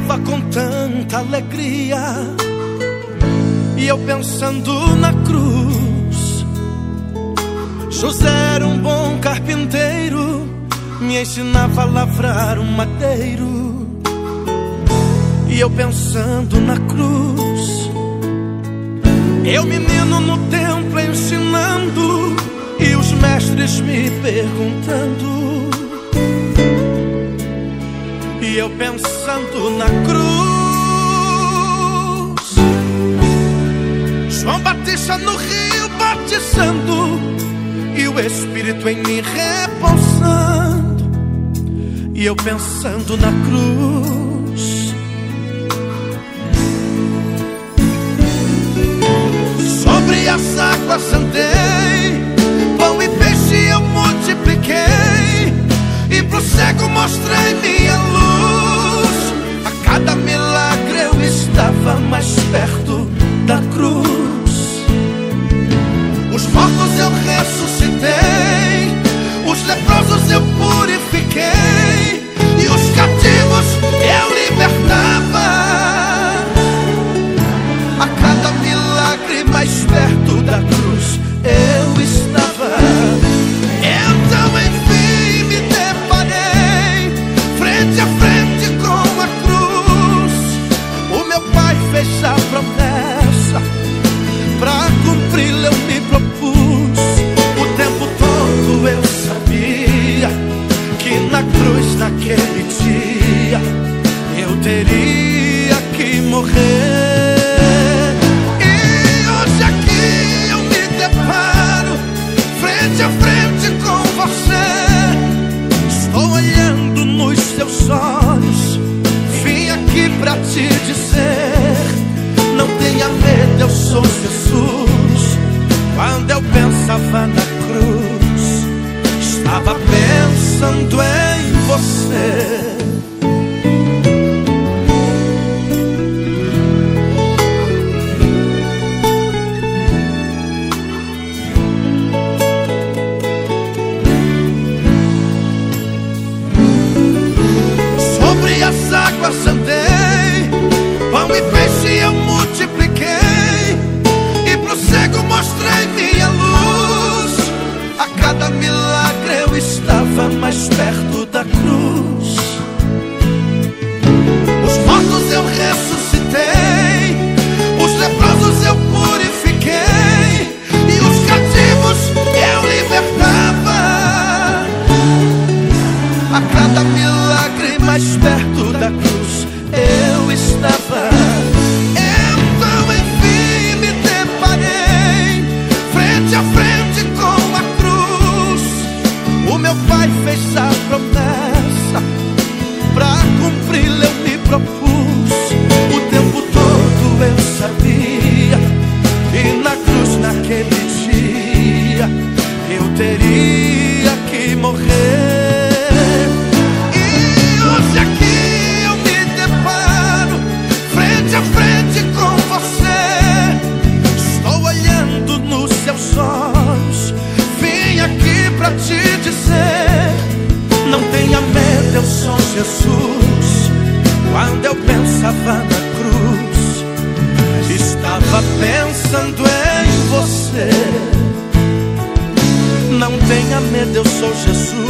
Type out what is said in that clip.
tava com tanta alegria, e eu pensando na cruz. José era um bom carpinteiro, me ensinava a lavrar um madeiro. E eu pensando na cruz, eu menino no templo ensinando, e os mestres me perguntando. E eu pensando na cruz, João Batista no rio batizando, e o Espírito em mim repousando. E eu pensando na cruz, sobre as águas andei, pão e peixe eu multipliquei, e pro cego mostrei minha luz. A cada milagre eu estava mais perto da cruz. Os mortos eu ressuscitei, os leprosos eu purifiquei, e os cativos eu libertava. A cada milagre mais perto da cruz eu estava. Então enfim me deparei frente a frente com a cruz. O meu pai fez a promessa, pra cumpri-la eu me propus. O tempo todo eu sabia que na cruz naquele dia eu teria que morrer. Frente a frente com você, estou olhando nos seus olhos, vim aqui pra te dizer: não tenha medo, eu sou Jesus. Quando eu pensava na cruz, estava pensando em você. As águas andei, pão e peixe eu multipliquei, e pro cego mostrei minha luz. A cada milagre eu estava mais perto da cruz. Os mortos eu ressuscitei, os leprosos eu purifiquei, e os cativos eu libertava. A cada milagre mais perto da cruz eu estava. Então enfim me deparei frente a frente com a cruz. O meu pai fez a promessa, pra cumpri-la eu me propus. O tempo todo eu sabia que na cruz naquele dia eu teria que morrer. Frente com você, estou olhando nos seus olhos, vim aqui pra te dizer: não tenha medo, eu sou Jesus. Quando eu pensava na cruz, estava pensando em você. Não tenha medo, eu sou Jesus.